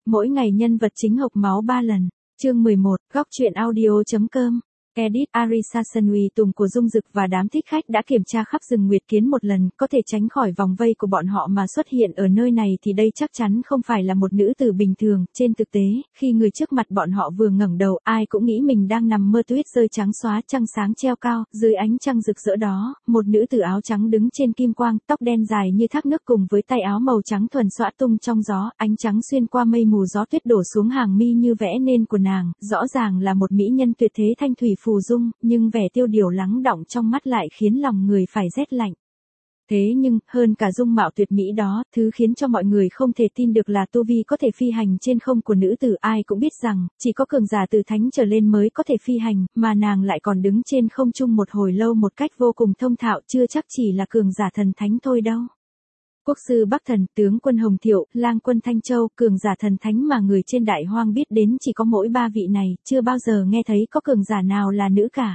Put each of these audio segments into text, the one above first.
Mỗi ngày nhân vật chính hộc máu 3 lần. Chương 11, góc truyện audio.com. Edit Arisa Sunui Tùng của Dung Dực và đám thích khách đã kiểm tra khắp rừng Nguyệt Kiến một lần, có thể tránh khỏi vòng vây của bọn họ mà xuất hiện ở nơi này thì đây chắc chắn không phải là một nữ tử bình thường. Trên thực tế, khi người trước mặt bọn họ vừa ngẩng đầu, ai cũng nghĩ mình đang nằm mơ tuyết rơi trắng xóa, trăng sáng treo cao, dưới ánh trăng rực rỡ đó, một nữ tử áo trắng đứng trên kim quang, tóc đen dài như thác nước cùng với tay áo màu trắng thuần xõa tung trong gió, ánh trắng xuyên qua mây mù gió tuyết đổ xuống hàng mi như vẽ nên của nàng, rõ ràng là một mỹ nhân tuyệt thế thanh thủy phù dung, nhưng vẻ tiêu điều lắng đọng trong mắt lại khiến lòng người phải rét lạnh. Thế nhưng, hơn cả dung mạo tuyệt mỹ đó, thứ khiến cho mọi người không thể tin được là tu vi có thể phi hành trên không của nữ tử. Ai cũng biết rằng, chỉ có cường giả từ thánh trở lên mới có thể phi hành, mà nàng lại còn đứng trên không trung một hồi lâu một cách vô cùng thông thạo, chưa chắc chỉ là cường giả thần thánh thôi đâu. Quốc sư Bắc Thần, tướng quân Hồng Thiệu, lang quân Thanh Châu, cường giả thần thánh mà người trên đại hoang biết đến chỉ có mỗi 3 vị này, chưa bao giờ nghe thấy có cường giả nào là nữ cả.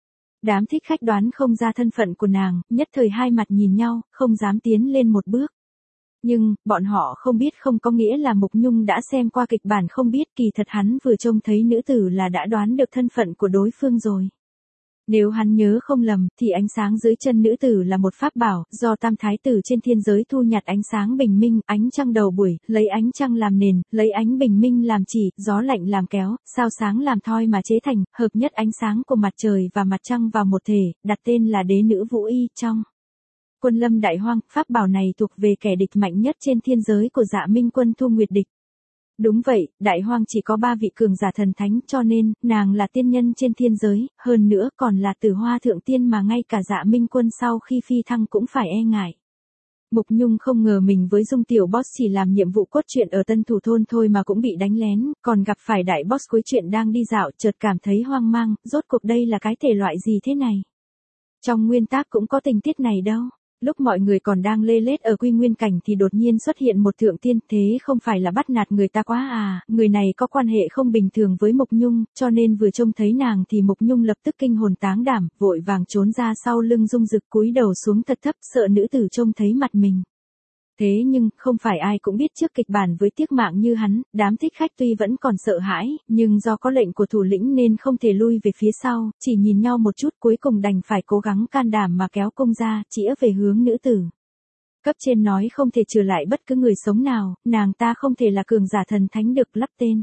Đám thích khách đoán không ra thân phận của nàng, nhất thời hai mặt nhìn nhau, không dám tiến lên một bước. Nhưng, bọn họ không biết không có nghĩa là Mục Nhung đã xem qua kịch bản không biết, kỳ thật hắn vừa trông thấy nữ tử là đã đoán được thân phận của đối phương rồi. Nếu hắn nhớ không lầm, thì ánh sáng dưới chân nữ tử là một pháp bảo, do Tam Thái Tử trên thiên giới thu nhặt ánh sáng bình minh, ánh trăng đầu buổi, lấy ánh trăng làm nền, lấy ánh bình minh làm chỉ, gió lạnh làm kéo, sao sáng làm thoi mà chế thành, hợp nhất ánh sáng của mặt trời và mặt trăng vào một thể, đặt tên là Đế Nữ Vũ Y trong Quân Lâm Đại Hoang. Pháp bảo này thuộc về kẻ địch mạnh nhất trên thiên giới của Dạ Minh Quân Thu Nguyệt Địch. Đúng vậy, Đại Hoang chỉ có 3 vị cường giả thần thánh cho nên, nàng là tiên nhân trên thiên giới, hơn nữa còn là Tử Hoa Thượng Tiên mà ngay cả Dạ Minh Quân sau khi phi thăng cũng phải e ngại. Mục Nhung không ngờ mình với Dung tiểu boss chỉ làm nhiệm vụ cốt truyện ở Tân Thủ Thôn thôi mà cũng bị đánh lén, còn gặp phải đại boss cuối truyện đang đi dạo, chợt cảm thấy hoang mang, rốt cuộc đây là cái thể loại gì thế này? Trong nguyên tác cũng có tình tiết này đâu. Lúc mọi người còn đang lê lết ở Quy Nguyên Cảnh thì đột nhiên xuất hiện một thượng tiên, thế không phải là bắt nạt người ta quá à, người này có quan hệ không bình thường với Mục Nhung, cho nên vừa trông thấy nàng thì Mục Nhung lập tức kinh hồn táng đảm, vội vàng trốn ra sau lưng Dung Dực cúi đầu xuống thật thấp sợ nữ tử trông thấy mặt mình. Thế nhưng, không phải ai cũng biết trước kịch bản với tiếc mạng như hắn, đám thích khách tuy vẫn còn sợ hãi, nhưng do có lệnh của thủ lĩnh nên không thể lui về phía sau, chỉ nhìn nhau một chút cuối cùng đành phải cố gắng can đảm mà kéo cung ra, chĩa về hướng nữ tử. Cấp trên nói không thể trừ lại bất cứ người sống nào, nàng ta không thể là cường giả thần thánh được lắp tên.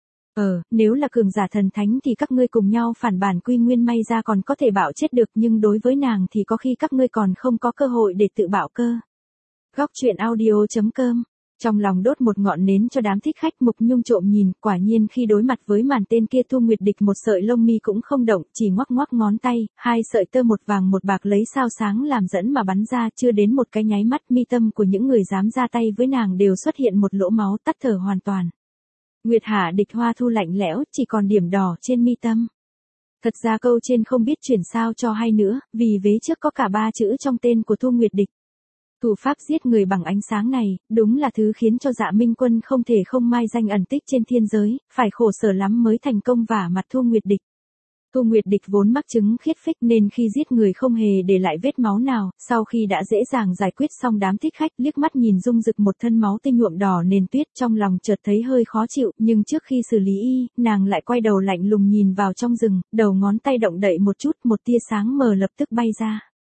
Nếu là cường giả thần thánh thì các ngươi cùng nhau phản bản Quy Nguyên may ra còn có thể bảo chết được, nhưng đối với nàng thì có khi các ngươi còn không có cơ hội để tự bảo cơ. Góc truyện audio.com. Trong lòng đốt một ngọn nến cho đám thích khách. Mục Nhung trộm nhìn, quả nhiên khi đối mặt với màn tên kia Thu Nguyệt Địch một sợi lông mi cũng không động, chỉ ngoắc ngoắc ngón tay, 2 sợi tơ một vàng một bạc lấy sao sáng làm dẫn mà bắn ra, chưa đến một cái nháy mắt mi tâm của những người dám ra tay với nàng đều xuất hiện một lỗ máu, tắt thở hoàn toàn. Nguyệt Hạ Địch Hoa Thu lạnh lẽo, chỉ còn điểm đỏ trên mi tâm. Thật ra câu trên không biết chuyển sao cho hay nữa, vì vế trước có cả 3 chữ trong tên của Thu Nguyệt Địch. Thủ pháp giết người bằng ánh sáng này, đúng là thứ khiến cho Dạ Minh Quân không thể không mai danh ẩn tích trên thiên giới, phải khổ sở lắm mới thành công vả mặt Thu Nguyệt Địch. Thu Nguyệt Địch vốn mắc chứng khiết phích nên khi giết người không hề để lại vết máu nào, sau khi đã dễ dàng giải quyết xong đám thích khách liếc mắt nhìn Dung Dực một thân máu tươi nhuộm đỏ nền tuyết trong lòng chợt thấy hơi khó chịu, nhưng trước khi xử lý y, nàng lại quay đầu lạnh lùng nhìn vào trong rừng, đầu ngón tay động đậy một chút, một tia sáng mờ lập tức bay ra.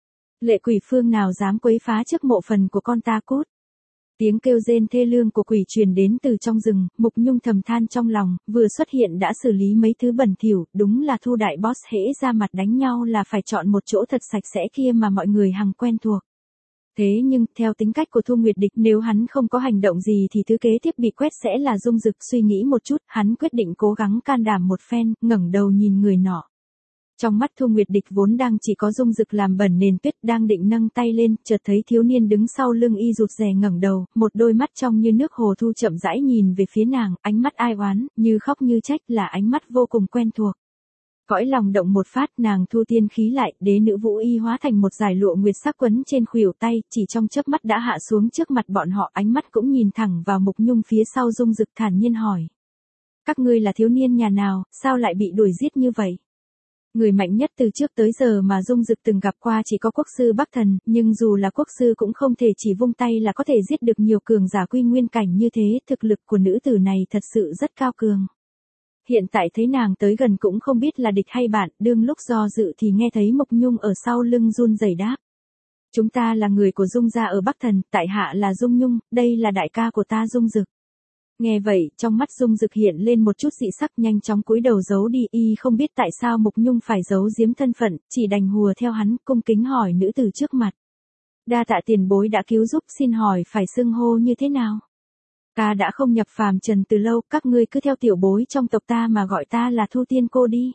Lệ quỷ phương nào dám quấy phá trước mộ phần của con ta cút. Tiếng kêu rên thê lương của quỷ truyền đến từ trong rừng, Mục Nhung thầm than trong lòng, vừa xuất hiện đã xử lý mấy thứ bẩn thỉu, đúng là Thu đại boss hễ ra mặt đánh nhau là phải chọn một chỗ thật sạch sẽ kia mà mọi người hằng quen thuộc. Thế nhưng, theo tính cách của Thu Nguyệt Địch, nếu hắn không có hành động gì thì thứ kế tiếp bị quét sẽ là Dung Dực. Suy nghĩ một chút, hắn quyết định cố gắng can đảm một phen, ngẩng đầu nhìn người nọ. Trong mắt Thu Nguyệt Địch vốn đang chỉ có Dung Dực làm bẩn nền tuyết, đang định nâng tay lên, chợt thấy thiếu niên đứng sau lưng y rụt rè ngẩng đầu, một đôi mắt trong như nước hồ thu chậm rãi nhìn về phía nàng, ánh mắt ai oán, như khóc như trách, là ánh mắt vô cùng quen thuộc. Cõi lòng động một phát, nàng thu tiên khí lại, Đế Nữ Vũ Y hóa thành một dải lụa nguyệt sắc quấn trên khuỷu tay, chỉ trong chớp mắt đã hạ xuống trước mặt bọn họ, ánh mắt cũng nhìn thẳng vào Mục Nhung phía sau Dung Dực thản nhiên hỏi: các ngươi là thiếu niên nhà nào, sao lại bị đuổi giết như vậy? Người mạnh nhất từ trước tới giờ mà Dung Dực từng gặp qua chỉ có quốc sư Bắc Thần, nhưng dù là quốc sư cũng không thể chỉ vung tay là có thể giết được nhiều cường giả quy nguyên cảnh như thế, thực lực của nữ tử này thật sự rất cao cường. Hiện tại thấy nàng tới gần cũng không biết là địch hay bạn, đương lúc do dự thì nghe thấy Mộc Nhung ở sau lưng run rẩy đáp. Chúng ta là người của Dung gia ở Bắc Thần, tại hạ là Dung Nhung, đây là đại ca của ta Dung Dực. Nghe vậy, trong mắt Dung Dực hiện lên một chút dị sắc, nhanh chóng cúi đầu giấu đi, y không biết tại sao Mộc Nhung phải giấu giếm thân phận, chỉ đành hùa theo hắn, cung kính hỏi nữ tử trước mặt. Đa tạ tiền bối đã cứu giúp, xin hỏi phải xưng hô như thế nào? Ta đã không nhập phàm trần từ lâu, các ngươi cứ theo tiểu bối trong tộc ta mà gọi ta là Thu Tiên cô đi.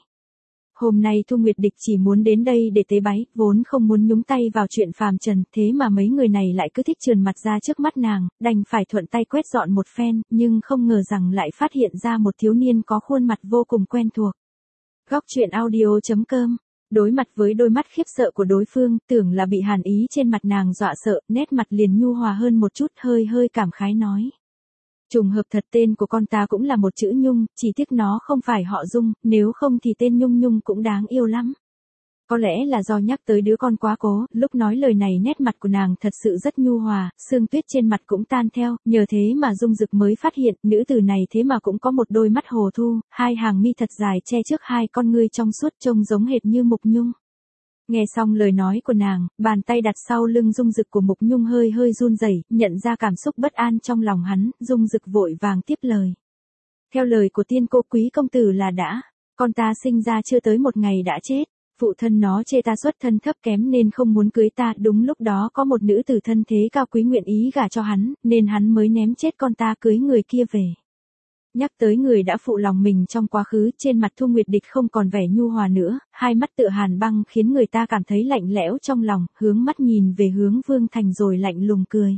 Hôm nay Thu Nguyệt Địch chỉ muốn đến đây để tế bái, vốn không muốn nhúng tay vào chuyện phàm trần, thế mà mấy người này lại cứ thích trườn mặt ra trước mắt nàng, đành phải thuận tay quét dọn một phen, nhưng không ngờ rằng lại phát hiện ra một thiếu niên có khuôn mặt vô cùng quen thuộc. Góc truyện audio.com. Đối mặt với đôi mắt khiếp sợ của đối phương, tưởng là bị hàn ý trên mặt nàng dọa sợ, nét mặt liền nhu hòa hơn một chút, hơi hơi cảm khái nói. Trùng hợp thật, tên của con ta cũng là một chữ Nhung, chỉ tiếc nó không phải họ Dung, nếu không thì tên Nhung Nhung cũng đáng yêu lắm. Có lẽ là do nhắc tới đứa con quá cố, lúc nói lời này nét mặt của nàng thật sự rất nhu hòa, sương tuyết trên mặt cũng tan theo, nhờ thế mà Dung Dực mới phát hiện, nữ tử này thế mà cũng có một đôi mắt hồ thu, hai hàng mi thật dài che trước hai con ngươi trong suốt trông giống hệt như Mộc Nhung. Nghe xong lời nói của nàng, bàn tay đặt sau lưng Dung Dực của Mộc Nhung hơi hơi run rẩy, nhận ra cảm xúc bất an trong lòng hắn, Dung Dực vội vàng tiếp lời. Theo lời của tiên cô, quý công tử là đã, con ta sinh ra chưa tới một ngày đã chết, phụ thân nó chê ta xuất thân thấp kém nên không muốn cưới ta, đúng lúc đó có một nữ tử thân thế cao quý nguyện ý gả cho hắn, nên hắn mới ném chết con ta cưới người kia về. Nhắc tới người đã phụ lòng mình trong quá khứ, trên mặt Thu Nguyệt Địch không còn vẻ nhu hòa nữa, hai mắt tựa hàn băng khiến người ta cảm thấy lạnh lẽo trong lòng, hướng mắt nhìn về hướng Vương Thành rồi lạnh lùng cười.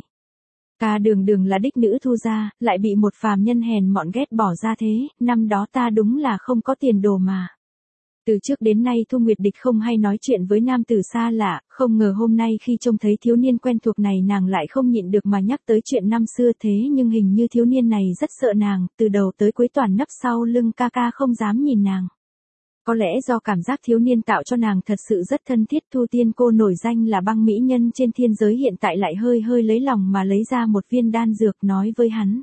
Ta đường đường là đích nữ Thu gia, lại bị một phàm nhân hèn mọn ghét bỏ ra thế, năm đó ta đúng là không có tiền đồ mà. Từ trước đến nay Thu Nguyệt Địch không hay nói chuyện với nam tử xa lạ, không ngờ hôm nay khi trông thấy thiếu niên quen thuộc này nàng lại không nhịn được mà nhắc tới chuyện năm xưa, thế nhưng hình như thiếu niên này rất sợ nàng, từ đầu tới cuối toàn nấp sau lưng ca ca không dám nhìn nàng. Có lẽ do cảm giác thiếu niên tạo cho nàng thật sự rất thân thiết, Thu Tiên cô nổi danh là băng mỹ nhân trên thiên giới hiện tại lại hơi hơi lấy lòng mà lấy ra một viên đan dược nói với hắn.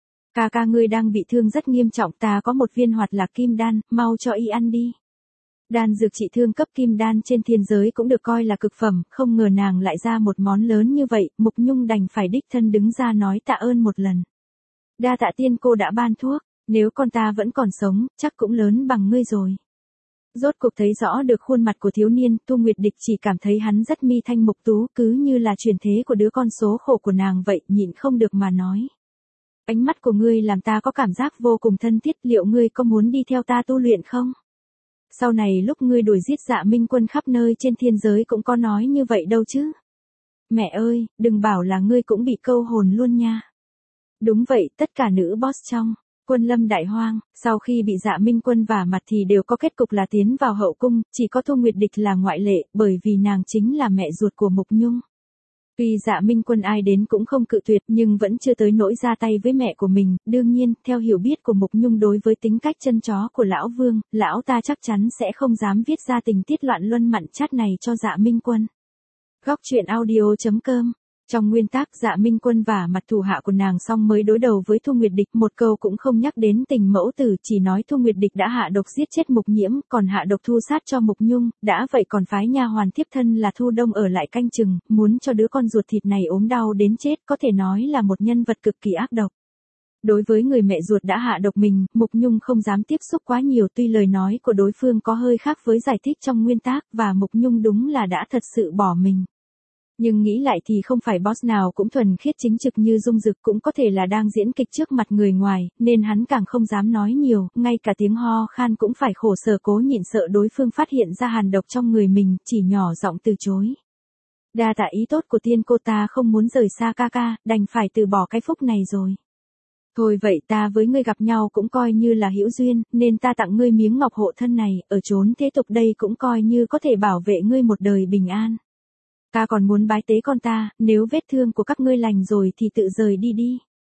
Ca ca ngươi đang bị thương rất nghiêm trọng, ta có một viên hoạt lạc kim đan, mau cho y ăn đi. Đan dược trị thương cấp kim đan trên thiên giới cũng được coi là cực phẩm, không ngờ nàng lại ra một món lớn như vậy, Mộc Nhung đành phải đích thân đứng ra nói tạ ơn một lần. Đa tạ tiên cô đã ban thuốc, nếu con ta vẫn còn sống, chắc cũng lớn bằng ngươi rồi. Rốt cuộc thấy rõ được khuôn mặt của thiếu niên, Thu Nguyệt Địch chỉ cảm thấy hắn rất mi thanh mục tú, cứ như là chuyển thế của đứa con số khổ của nàng vậy, nhịn không được mà nói. Ánh mắt của ngươi làm ta có cảm giác vô cùng thân thiết, liệu ngươi có muốn đi theo ta tu luyện không? Sau này lúc ngươi đuổi giết Dạ Minh Quân khắp nơi trên thiên giới cũng có nói như vậy đâu chứ. Mẹ ơi, đừng bảo là ngươi cũng bị câu hồn luôn nha. Đúng vậy, tất cả nữ boss trong Quân Lâm Đại Hoang, sau khi bị Dạ Minh Quân vả mặt thì đều có kết cục là tiến vào hậu cung, chỉ có Thu Nguyệt Địch là ngoại lệ, bởi vì nàng chính là mẹ ruột của Mộc Nhung. Tuy Dạ Minh Quân ai đến cũng không cự tuyệt nhưng vẫn chưa tới nỗi ra tay với mẹ của mình, đương nhiên, theo hiểu biết của Mộc Nhung đối với tính cách chân chó của lão Vương, lão ta chắc chắn sẽ không dám viết ra tình tiết loạn luân mặn chát này cho Dạ Minh Quân. Góc truyện audio.com. Trong nguyên tắc Dạ Minh Quân vả mặt thủ hạ của nàng xong mới đối đầu với Thu Nguyệt Địch, một câu cũng không nhắc đến tình mẫu tử, chỉ nói Thu Nguyệt Địch đã hạ độc giết chết Mục Nhiễm, còn hạ độc thu sát cho Mộc Nhung, đã vậy còn phái nha hoàn thiếp thân là Thu Đông ở lại canh chừng, muốn cho đứa con ruột thịt này ốm đau đến chết, có thể nói là một nhân vật cực kỳ ác độc. Đối với người mẹ ruột đã hạ độc mình, Mộc Nhung không dám tiếp xúc quá nhiều, tuy lời nói của đối phương có hơi khác với giải thích trong nguyên tác, và Mộc Nhung đúng là đã thật sự bỏ mình. Nhưng nghĩ lại thì không phải boss nào cũng thuần khiết chính trực như Dung Dực, cũng có thể là đang diễn kịch trước mặt người ngoài, nên hắn càng không dám nói nhiều, ngay cả tiếng ho khan cũng phải khổ sở cố nhịn sợ đối phương phát hiện ra hàn độc trong người mình, chỉ nhỏ giọng từ chối. Đa tạ ý tốt của tiên cô, ta không muốn rời xa ca ca, đành phải từ bỏ cái phúc này rồi. Thôi vậy ta với ngươi gặp nhau cũng coi như là hữu duyên, nên ta tặng ngươi miếng ngọc hộ thân này, ở chốn thế tục đây cũng coi như có thể bảo vệ ngươi một đời bình an. Ta còn muốn bái tế con ta, nếu vết thương của các ngươi lành rồi thì tự rời đi đi.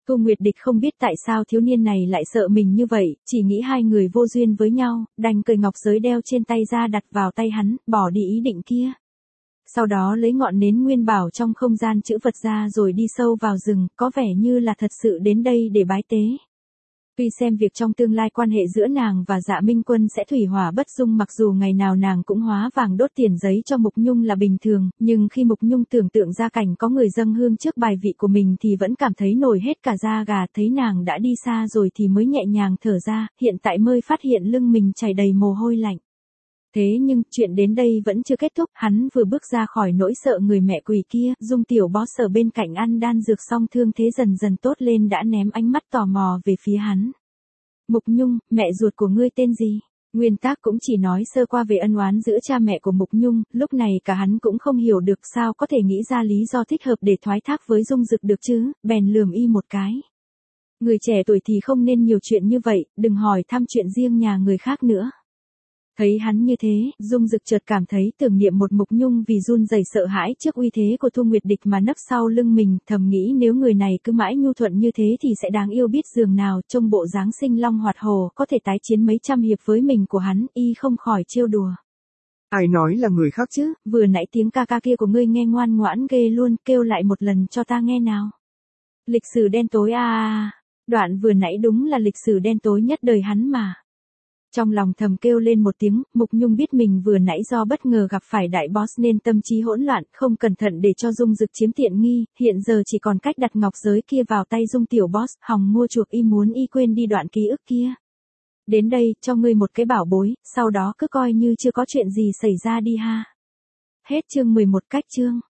Thu Nguyệt Địch không biết tại sao thiếu niên này lại sợ mình như vậy, chỉ nghĩ hai người vô duyên với nhau, đành cởi ngọc giới đeo trên tay ra đặt vào tay hắn, bỏ đi ý định kia. Sau đó lấy ngọn nến nguyên bảo trong không gian chữ vật ra rồi đi sâu vào rừng, có vẻ như là thật sự đến đây để bái tế. Tuy xem việc trong tương lai quan hệ giữa nàng và Dạ Minh Quân sẽ thủy hỏa bất dung, mặc dù ngày nào nàng cũng hóa vàng đốt tiền giấy cho Mục Nhung là bình thường, nhưng khi Mục Nhung tưởng tượng ra cảnh có người dâng hương trước bài vị của mình thì vẫn cảm thấy nổi hết cả da gà, thấy nàng đã đi xa rồi thì mới nhẹ nhàng thở ra, hiện tại mới phát hiện lưng mình chảy đầy mồ hôi lạnh. Thế nhưng, chuyện đến đây vẫn chưa kết thúc, hắn vừa bước ra khỏi nỗi sợ người mẹ quỷ kia, Dung tiểu boss ở bên cạnh ăn đan dược xong thương thế dần dần tốt lên đã ném ánh mắt tò mò về phía hắn. Mục Nhung, mẹ ruột của ngươi tên gì? Nguyên Tác cũng chỉ nói sơ qua về ân oán giữa cha mẹ của Mục Nhung, lúc này cả hắn cũng không hiểu được sao có thể nghĩ ra lý do thích hợp để thoái thác với Dung Dực được chứ, bèn lườm y một cái. Người trẻ tuổi thì không nên nhiều chuyện như vậy, đừng hỏi thăm chuyện riêng nhà người khác nữa. Thấy hắn như thế, Dung Dực chợt cảm thấy tưởng niệm một Mục Nhung vì run rẩy sợ hãi trước uy thế của Thu Nguyệt Địch mà nấp sau lưng mình, thầm nghĩ nếu người này cứ mãi nhu thuận như thế thì sẽ đáng yêu biết giường nào, trông bộ dáng sinh long hoạt hổ có thể tái chiến mấy trăm hiệp với mình của hắn, y không khỏi trêu đùa. Ai nói là người khác chứ, vừa nãy tiếng ca ca kia của ngươi nghe ngoan ngoãn ghê luôn, kêu lại một lần cho ta nghe nào. Lịch sử đen tối đoạn vừa nãy đúng là lịch sử đen tối nhất đời hắn mà. Trong lòng thầm kêu lên một tiếng, Mục Nhung biết mình vừa nãy do bất ngờ gặp phải đại boss nên tâm trí hỗn loạn, không cẩn thận để cho Dung Dực chiếm tiện nghi, hiện giờ chỉ còn cách đặt ngọc giới kia vào tay Dung tiểu boss, hòng mua chuộc y muốn y quên đi đoạn ký ức kia. Đến đây, cho ngươi một cái bảo bối, sau đó cứ coi như chưa có chuyện gì xảy ra đi ha. Hết chương 11 cách chương.